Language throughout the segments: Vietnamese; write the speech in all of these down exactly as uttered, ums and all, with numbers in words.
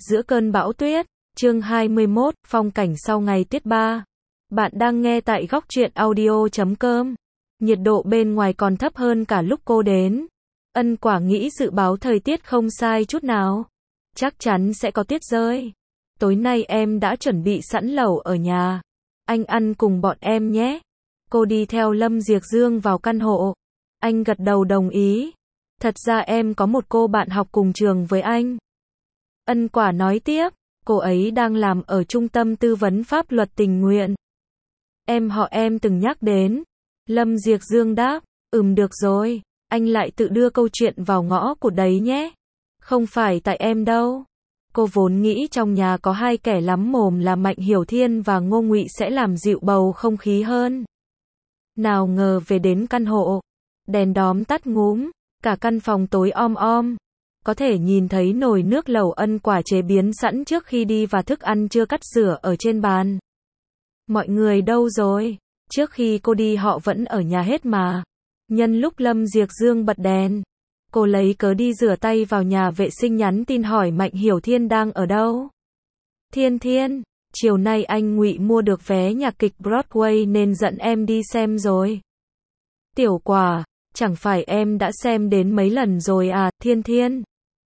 Giữa cơn bão tuyết, chương hai mươi mốt, phong cảnh sau ngày tiết ba. Bạn đang nghe tại góc truyện audio chấm com. Nhiệt độ bên ngoài còn thấp hơn cả lúc cô đến. Ân Quả nghĩ dự báo thời tiết không sai chút nào. Chắc chắn sẽ có tuyết rơi. Tối nay em đã chuẩn bị sẵn lẩu ở nhà. Anh ăn cùng bọn em nhé. Cô đi theo Lâm Diệc Dương vào căn hộ. Anh gật đầu đồng ý. Thật ra em có một cô bạn học cùng trường với anh. Ân Quả nói tiếp, cô ấy đang làm ở trung tâm tư vấn pháp luật tình nguyện. Em họ em từng nhắc đến. Lâm Diệc Dương đáp, ừm được rồi, anh lại tự đưa câu chuyện vào ngõ cụt đấy nhé. Không phải tại em đâu. Cô vốn nghĩ trong nhà có hai kẻ lắm mồm là Mạnh Hiểu Thiên và Ngô Ngụy sẽ làm dịu bầu không khí hơn. Nào ngờ về đến căn hộ, đèn đóm tắt ngúm, cả căn phòng tối om om. Có thể nhìn thấy nồi nước lẩu Ân Quả chế biến sẵn trước khi đi và thức ăn chưa cắt rửa ở trên bàn. Mọi người đâu rồi? Trước khi cô đi họ vẫn ở nhà hết mà. Nhân lúc Lâm Diệc Dương bật đèn, cô lấy cớ đi rửa tay vào nhà vệ sinh nhắn tin hỏi Mạnh Hiểu Thiên đang ở đâu. Thiên Thiên, chiều nay anh Ngụy mua được vé nhạc kịch Broadway nên dẫn em đi xem rồi. Tiểu Quả, chẳng phải em đã xem đến mấy lần rồi à, Thiên Thiên?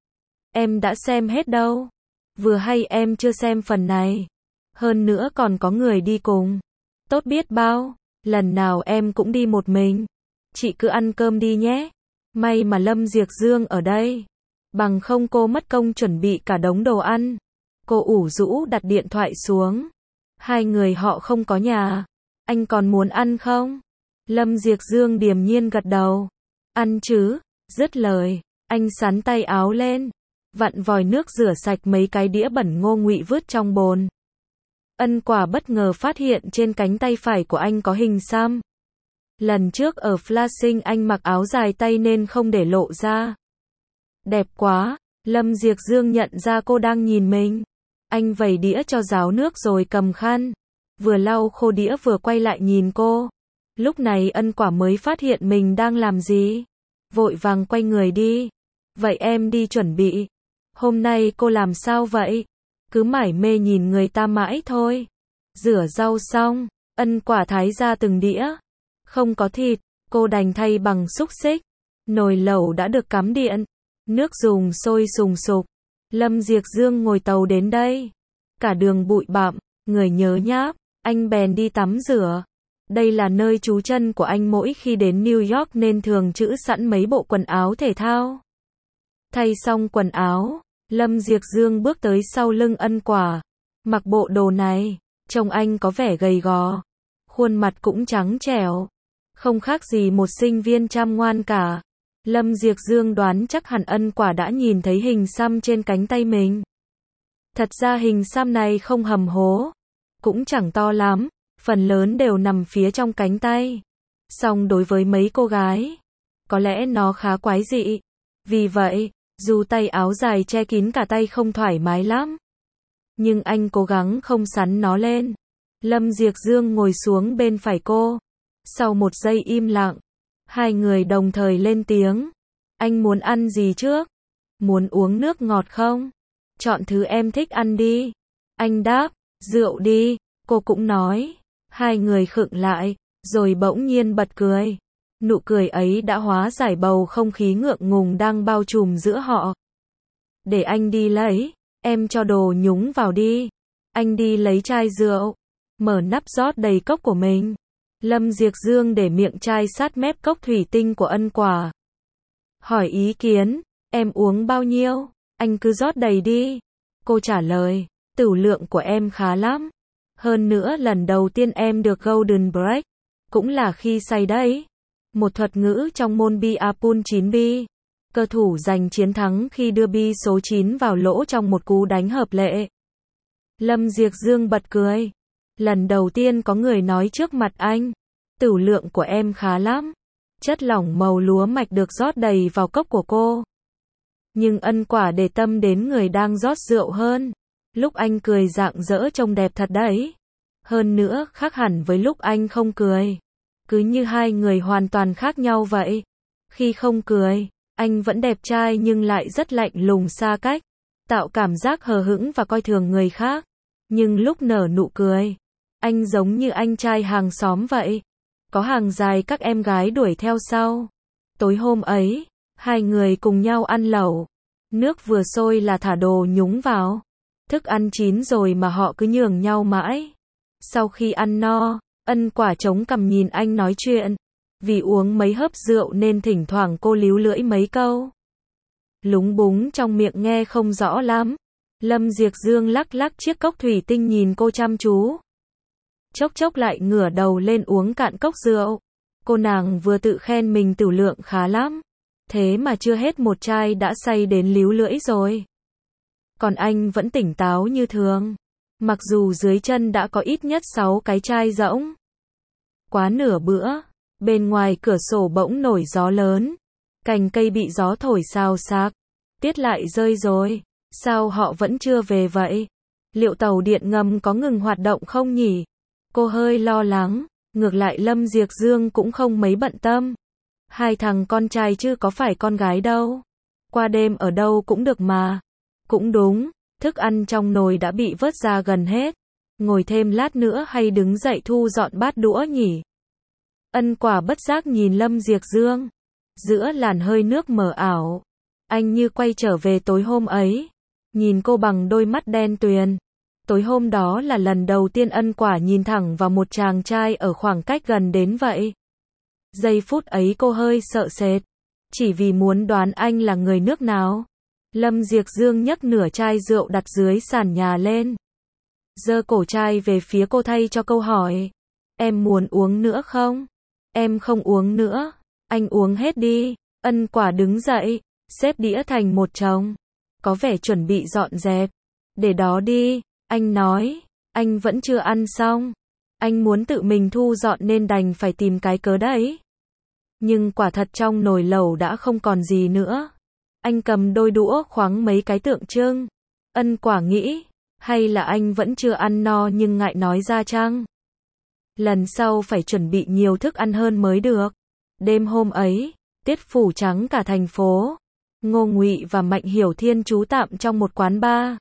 Em đã xem hết đâu. Vừa hay em chưa xem phần này. Hơn nữa còn có người đi cùng. Tốt biết bao, lần nào em cũng đi một mình. Chị cứ ăn cơm đi nhé. May mà Lâm Diệc Dương ở đây. Bằng không cô mất công chuẩn bị cả đống đồ ăn. Cô ủ rũ đặt điện thoại xuống. Hai người họ không có nhà. Anh còn muốn ăn không? Lâm Diệc Dương điềm nhiên gật đầu. Ăn chứ, dứt lời. Anh xắn tay áo lên. Vặn vòi nước rửa sạch mấy cái đĩa bẩn Ngô Ngụy vứt trong bồn. Ân Quả bất ngờ phát hiện trên cánh tay phải của anh có hình xăm. Lần trước ở Flashing anh mặc áo dài tay nên không để lộ ra. Đẹp quá, Lâm Diệc Dương nhận ra cô đang nhìn mình. Anh vẩy đĩa cho ráo nước rồi cầm khăn. Vừa lau khô đĩa vừa quay lại nhìn cô. Lúc này Ân Quả mới phát hiện mình đang làm gì. Vội vàng quay người đi. Vậy em đi chuẩn bị. Hôm nay cô làm sao vậy? Cứ mải mê nhìn người ta mãi thôi. Rửa rau xong, Ân Quả thái ra từng đĩa. Không có thịt, cô đành thay bằng xúc xích. Nồi lẩu đã được cắm điện. Nước dùng sôi sùng sục. Lâm Diệc Dương ngồi tàu đến đây. Cả đường bụi bặm, người nhớ nháp. Anh bèn đi tắm rửa. Đây là nơi trú chân của anh mỗi khi đến New York nên thường trữ sẵn mấy bộ quần áo thể thao. Thay xong quần áo, Lâm Diệc Dương bước tới sau lưng Ân Quả. Mặc bộ đồ này, trông anh có vẻ gầy gò. Khuôn mặt cũng trắng trẻo. Không khác gì một sinh viên chăm ngoan cả. Lâm Diệc Dương đoán chắc hẳn Ân Quả đã nhìn thấy hình xăm trên cánh tay mình. Thật ra hình xăm này không hầm hố. Cũng chẳng to lắm. Phần lớn đều nằm phía trong cánh tay. Song đối với mấy cô gái, có lẽ nó khá quái dị. Vì vậy, dù tay áo dài che kín cả tay không thoải mái lắm. Nhưng anh cố gắng không xắn nó lên. Lâm Diệc Dương ngồi xuống bên phải cô. Sau một giây im lặng, hai người đồng thời lên tiếng. Anh muốn ăn gì trước? Muốn uống nước ngọt không? Chọn thứ em thích ăn đi. Anh đáp, rượu đi. Cô cũng nói. Hai người khựng lại, rồi bỗng nhiên bật cười. Nụ cười ấy đã hóa giải bầu không khí ngượng ngùng đang bao trùm giữa họ. Để anh đi lấy, em cho đồ nhúng vào đi. Anh đi lấy chai rượu, mở nắp rót đầy cốc của mình. Lâm Diệc Dương để miệng chai sát mép cốc thủy tinh của Ân Quả. Hỏi ý kiến, em uống bao nhiêu? Anh cứ rót đầy đi. Cô trả lời, tửu lượng của em khá lắm. Hơn nữa lần đầu tiên em được Golden Break, cũng là khi say đấy. Một thuật ngữ trong môn bia-pool chín bi. Cơ thủ giành chiến thắng khi đưa bi số chín vào lỗ trong một cú đánh hợp lệ. Lâm Diệc Dương bật cười. Lần đầu tiên có người nói trước mặt anh. Tửu lượng của em khá lắm. Chất lỏng màu lúa mạch được rót đầy vào cốc của cô. Nhưng Ân Quả để tâm đến người đang rót rượu hơn. Lúc anh cười rạng rỡ trông đẹp thật đấy. Hơn nữa, khác hẳn với lúc anh không cười. Cứ như hai người hoàn toàn khác nhau vậy. Khi không cười, anh vẫn đẹp trai nhưng lại rất lạnh lùng xa cách. tạo cảm giác hờ hững và coi thường người khác. Nhưng lúc nở nụ cười, anh giống như anh trai hàng xóm vậy. Có hàng dài các em gái đuổi theo sau. Tối hôm ấy, hai người cùng nhau ăn lẩu. Nước vừa sôi là thả đồ nhúng vào. Thức ăn chín rồi mà họ cứ nhường nhau mãi. Sau khi ăn no, Ân Quả chống cằm nhìn anh nói chuyện. Vì uống mấy hớp rượu nên thỉnh thoảng cô líu lưỡi mấy câu. Lúng búng trong miệng nghe không rõ lắm. Lâm Diệc Dương lắc lắc chiếc cốc thủy tinh nhìn cô chăm chú. Chốc chốc lại ngửa đầu lên uống cạn cốc rượu. Cô nàng vừa tự khen mình tửu lượng khá lắm. Thế mà chưa hết một chai đã say đến líu lưỡi rồi. Còn anh vẫn tỉnh táo như thường. Mặc dù dưới chân đã có ít nhất sáu cái chai rỗng. Quá nửa bữa, bên ngoài cửa sổ bỗng nổi gió lớn. Cành cây bị gió thổi xào xạc. Tiết lại rơi rồi. Sao họ vẫn chưa về vậy? Liệu tàu điện ngầm có ngừng hoạt động không nhỉ? Cô hơi lo lắng. Ngược lại Lâm Diệc Dương cũng không mấy bận tâm. Hai thằng con trai chứ có phải con gái đâu. Qua đêm ở đâu cũng được mà. Cũng đúng, thức ăn trong nồi đã bị vớt ra gần hết. Ngồi thêm lát nữa hay đứng dậy thu dọn bát đũa nhỉ? Ân Quả bất giác nhìn Lâm Diệc Dương. Giữa làn hơi nước mờ ảo, anh như quay trở về tối hôm ấy. Nhìn cô bằng đôi mắt đen tuyền. Tối hôm đó là lần đầu tiên Ân Quả nhìn thẳng vào một chàng trai ở khoảng cách gần đến vậy. Giây phút ấy cô hơi sợ sệt. Chỉ vì muốn đoán anh là người nước nào. Lâm Diệc Dương nhấc nửa chai rượu đặt dưới sàn nhà lên. Giơ cổ chai về phía cô thay cho câu hỏi. Em muốn uống nữa không? Em không uống nữa. Anh uống hết đi. Ân Quả đứng dậy, xếp đĩa thành một chồng. Có vẻ chuẩn bị dọn dẹp. Để đó đi, anh nói. Anh vẫn chưa ăn xong. Anh muốn tự mình thu dọn nên đành phải tìm cái cớ đấy. Nhưng quả thật trong nồi lẩu đã không còn gì nữa. Anh cầm đôi đũa khoáng mấy cái tượng trưng. Ân Quả nghĩ, hay là anh vẫn chưa ăn no nhưng ngại nói ra chăng? Lần sau phải chuẩn bị nhiều thức ăn hơn mới được. Đêm hôm ấy, tiết phủ trắng cả thành phố. Ngô Ngụy và Mạnh Hiểu Thiên trú tạm trong một quán bar.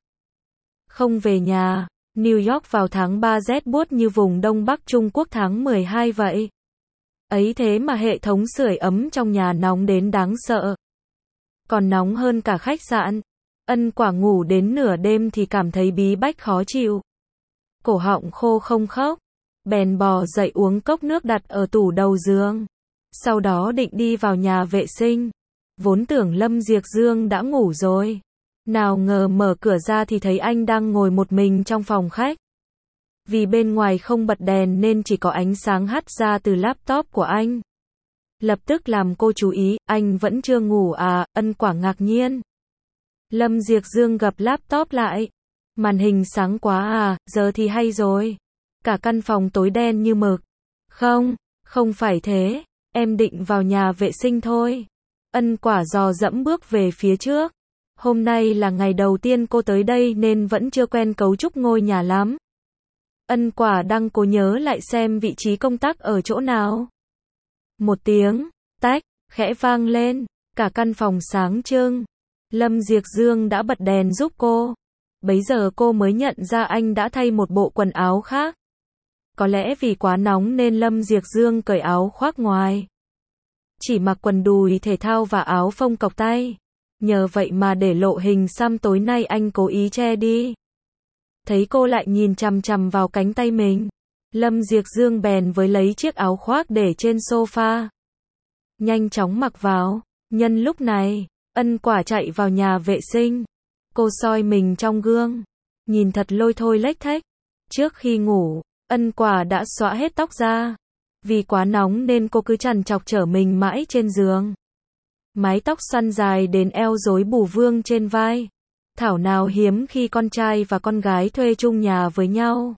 Không về nhà, New York vào tháng ba rét buốt như vùng Đông Bắc Trung Quốc tháng mười hai vậy. Ấy thế mà hệ thống sưởi ấm trong nhà nóng đến đáng sợ. Còn nóng hơn cả khách sạn. Ân Quả ngủ đến nửa đêm thì cảm thấy bí bách khó chịu. Cổ họng khô không khóc. Bèn bò dậy uống cốc nước đặt ở tủ đầu giường. Sau đó định đi vào nhà vệ sinh. Vốn tưởng Lâm Diệc Dương đã ngủ rồi. Nào ngờ mở cửa ra thì thấy anh đang ngồi một mình trong phòng khách. Vì bên ngoài không bật đèn nên chỉ có ánh sáng hắt ra từ laptop của anh. Lập tức làm cô chú ý, anh vẫn chưa ngủ à? Ân Quả ngạc nhiên. Lâm Diệc Dương gập laptop lại. Màn hình sáng quá à, giờ thì hay rồi. Cả căn phòng tối đen như mực. Không, không phải thế, em định vào nhà vệ sinh thôi. Ân Quả dò dẫm bước về phía trước. Hôm nay là ngày đầu tiên cô tới đây nên vẫn chưa quen cấu trúc ngôi nhà lắm. Ân Quả đang cố nhớ lại xem vị trí công tắc ở chỗ nào. Một tiếng, tách, khẽ vang lên, cả căn phòng sáng trưng. Lâm Diệc Dương đã bật đèn giúp cô. Bấy giờ cô mới nhận ra anh đã thay một bộ quần áo khác. Có lẽ vì quá nóng nên Lâm Diệc Dương cởi áo khoác ngoài. Chỉ mặc quần đùi thể thao và áo phông cộc tay. Nhờ vậy mà để lộ hình xăm tối nay anh cố ý che đi. Thấy cô lại nhìn chằm chằm vào cánh tay mình. Lâm Diệc Dương bèn với lấy chiếc áo khoác để trên sofa. Nhanh chóng mặc vào. Nhân lúc này, Ân Quả chạy vào nhà vệ sinh. Cô soi mình trong gương. Nhìn thật lôi thôi lếch thếch. Trước khi ngủ, Ân Quả đã xõa hết tóc ra. Vì quá nóng nên cô cứ trằn trọc trở mình mãi trên giường. Mái tóc xoăn dài đến eo rối bù vương trên vai. Thảo nào hiếm khi con trai và con gái thuê chung nhà với nhau.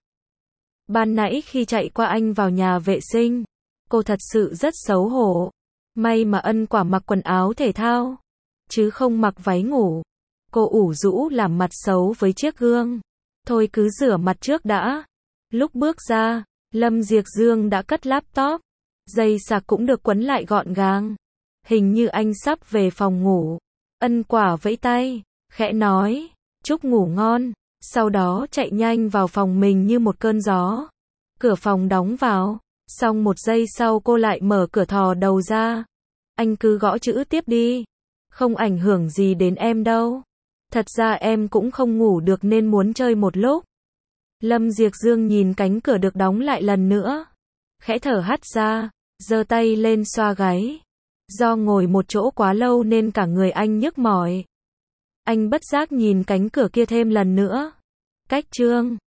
Ban nãy khi chạy qua anh vào nhà vệ sinh, cô thật sự rất xấu hổ. May mà Ân Quả mặc quần áo thể thao, chứ không mặc váy ngủ. Cô ủ rũ làm mặt xấu với chiếc gương. Thôi cứ rửa mặt trước đã. Lúc bước ra, Lâm Diệc Dương đã cất laptop. Dây sạc cũng được quấn lại gọn gàng. Hình như anh sắp về phòng ngủ. Ân Quả vẫy tay, khẽ nói, chúc ngủ ngon, sau đó chạy nhanh vào phòng mình như một cơn gió. Cửa phòng đóng vào, xong một giây sau cô lại mở cửa thò đầu ra. Anh cứ gõ chữ tiếp đi, không ảnh hưởng gì đến em đâu. Thật ra em cũng không ngủ được nên muốn chơi một lúc. Lâm Diệc Dương nhìn cánh cửa được đóng lại lần nữa, khẽ thở hắt ra, giơ tay lên xoa gáy. Do ngồi một chỗ quá lâu nên cả người anh nhức mỏi. Anh bất giác nhìn cánh cửa kia thêm lần nữa. Cách chương